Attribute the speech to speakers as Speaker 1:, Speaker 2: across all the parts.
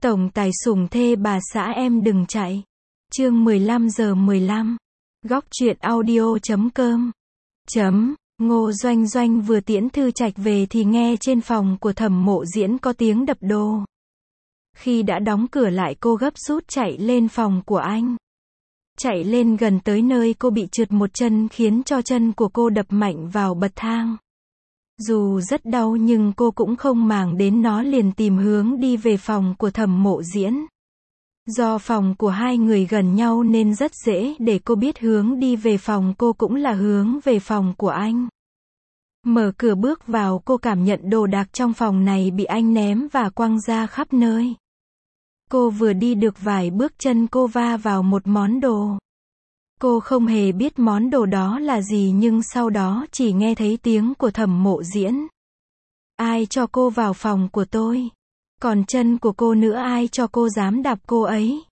Speaker 1: Tổng tài sủng thê bà xã em đừng chạy. Chương 15:15. Góc truyện audio.com. Ngô Doanh Doanh vừa tiễn Thư Trạch về thì nghe trên phòng của Thẩm Mộ Diễn có tiếng đập đồ. Khi đã đóng cửa lại cô gấp rút chạy lên phòng của anh. Chạy lên gần tới nơi cô bị trượt một chân khiến cho chân của cô đập mạnh vào bậc thang. Dù rất đau nhưng cô cũng không màng đến nó, liền tìm hướng đi về phòng của Thẩm Mộ Diễn. Do phòng của hai người gần nhau nên rất dễ để cô biết hướng đi về phòng cô cũng là hướng về phòng của anh. Mở cửa bước vào, cô cảm nhận đồ đạc trong phòng này bị anh ném và quăng ra khắp nơi. Cô vừa đi được vài bước chân cô va vào một món đồ. Cô không hề biết món đồ đó là gì nhưng sau đó chỉ nghe thấy tiếng của Thẩm Mộ Diễn. Ai cho cô vào phòng của tôi? Còn chân của cô nữa, ai cho cô dám đạp cô ấy?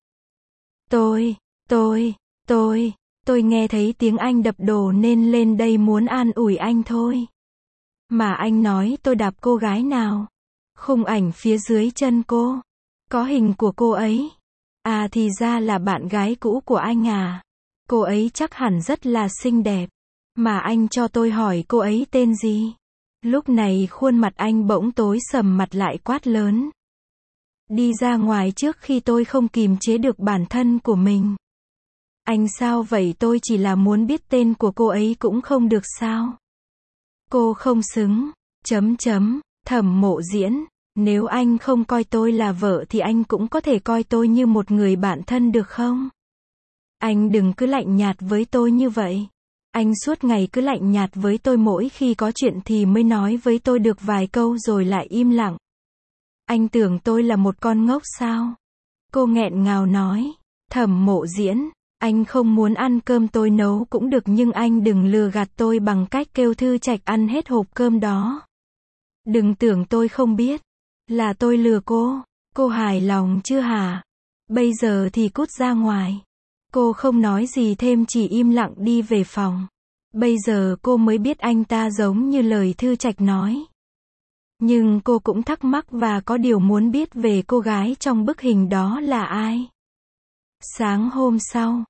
Speaker 1: Tôi nghe thấy tiếng anh đập đồ nên lên đây muốn an ủi anh thôi. Mà anh nói tôi đạp cô gái nào? Khung ảnh phía dưới chân cô có hình của cô ấy. À thì ra là bạn gái cũ của anh à. Cô ấy chắc hẳn rất là xinh đẹp. Mà anh cho tôi hỏi cô ấy tên gì? Lúc này khuôn mặt anh bỗng tối sầm mặt lại quát lớn. Đi ra ngoài trước khi tôi không kìm chế được bản thân của mình. Anh sao vậy? Tôi chỉ là muốn biết tên của cô ấy cũng không được sao? Cô không xứng. Thẩm Mộ Diễn, nếu anh không coi tôi là vợ thì anh cũng có thể coi tôi như một người bạn thân được không? Anh đừng cứ lạnh nhạt với tôi như vậy. Anh suốt ngày cứ lạnh nhạt với tôi, mỗi khi có chuyện thì mới nói với tôi được vài câu rồi lại im lặng. Anh tưởng tôi là một con ngốc sao? Cô nghẹn ngào nói. Thẩm Mộ Diễn, anh không muốn ăn cơm tôi nấu cũng được nhưng anh đừng lừa gạt tôi bằng cách kêu Thư Trạch ăn hết hộp cơm đó. Đừng tưởng tôi không biết là tôi lừa cô. Cô hài lòng chưa hả? Bây giờ thì cút ra ngoài. Cô không nói gì thêm, chỉ im lặng đi về phòng. Bây giờ cô mới biết anh ta giống như lời Thư Trạch nói. Nhưng cô cũng thắc mắc và có điều muốn biết về cô gái trong bức hình đó là ai. Sáng hôm sau,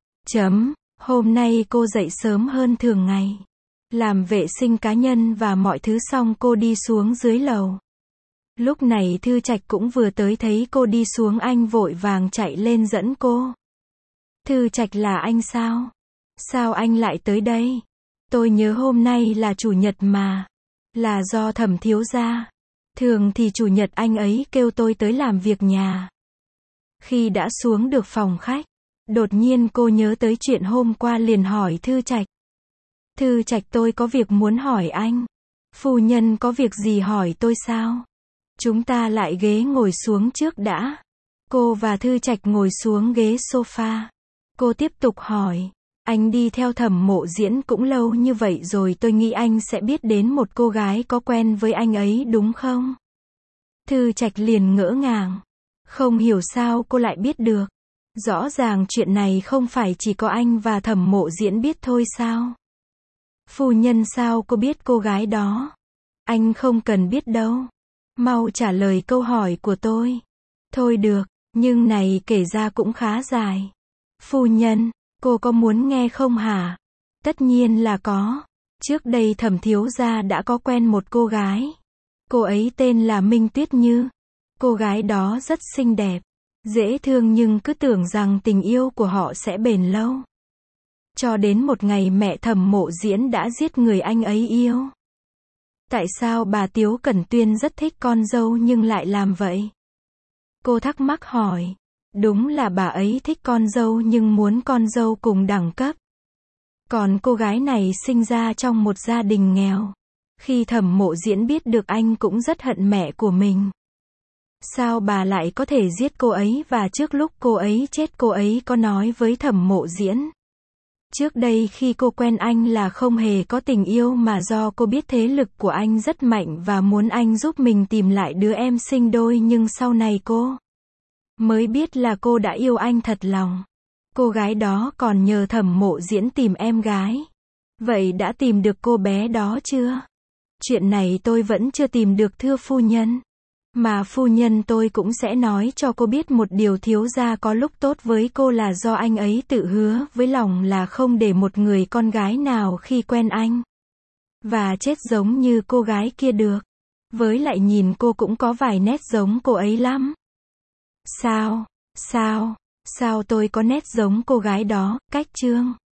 Speaker 1: hôm nay cô dậy sớm hơn thường ngày. Làm vệ sinh cá nhân và mọi thứ xong cô đi xuống dưới lầu. Lúc này Thư Trạch cũng vừa tới, thấy cô đi xuống anh vội vàng chạy lên dẫn cô. Thư Trạch, là anh sao? Sao anh lại tới đây? Tôi nhớ hôm nay là chủ nhật mà. Là do Thẩm thiếu gia. Thường thì chủ nhật anh ấy kêu tôi tới làm việc nhà. Khi đã xuống được phòng khách, đột nhiên cô nhớ tới chuyện hôm qua liền hỏi Thư Trạch. Thư Trạch, tôi có việc muốn hỏi anh. Phu nhân có việc gì hỏi tôi sao? Chúng ta lại ghế ngồi xuống trước đã. Cô và Thư Trạch ngồi xuống ghế sofa. Cô tiếp tục hỏi. Anh đi theo Thẩm Mộ Diễn cũng lâu như vậy rồi, tôi nghĩ anh sẽ biết đến một cô gái có quen với anh ấy đúng không? Thư Trạch liền ngỡ ngàng. Không hiểu sao cô lại biết được. Rõ ràng chuyện này không phải chỉ có anh và Thẩm Mộ Diễn biết thôi sao? Phu nhân, sao cô biết cô gái đó? Anh không cần biết đâu. Mau trả lời câu hỏi của tôi. Thôi được, nhưng này kể ra cũng khá dài. Phu nhân, cô có muốn nghe không hả? Tất nhiên là có. Trước đây Thẩm thiếu gia đã có quen một cô gái. Cô ấy tên là Minh Tuyết Như. Cô gái đó rất xinh đẹp, dễ thương nhưng cứ tưởng rằng tình yêu của họ sẽ bền lâu. Cho đến một ngày mẹ Thẩm Mộ Diễn đã giết người anh ấy yêu. Tại sao bà Tiếu Cẩn Tuyên rất thích con dâu nhưng lại làm vậy? Cô thắc mắc hỏi. Đúng là bà ấy thích con dâu nhưng muốn con dâu cùng đẳng cấp. Còn cô gái này sinh ra trong một gia đình nghèo. Khi Thẩm Mộ Diễn biết được anh cũng rất hận mẹ của mình. Sao bà lại có thể giết cô ấy, và trước lúc cô ấy chết cô ấy có nói với Thẩm Mộ Diễn. Trước đây khi cô quen anh là không hề có tình yêu mà do cô biết thế lực của anh rất mạnh và muốn anh giúp mình tìm lại đứa em sinh đôi, nhưng sau này cô mới biết là cô đã yêu anh thật lòng. Cô gái đó còn nhờ Thẩm Mộ Diễn tìm em gái. Vậy đã tìm được cô bé đó chưa? Chuyện này tôi vẫn chưa tìm được thưa phu nhân. Mà phu nhân tôi cũng sẽ nói cho cô biết một điều, thiếu gia có lúc tốt với cô là do anh ấy tự hứa với lòng là không để một người con gái nào khi quen anh và chết giống như cô gái kia được. Với lại nhìn cô cũng có vài nét giống cô ấy lắm. Sao? Sao tôi có nét giống cô gái đó, Cách Trương?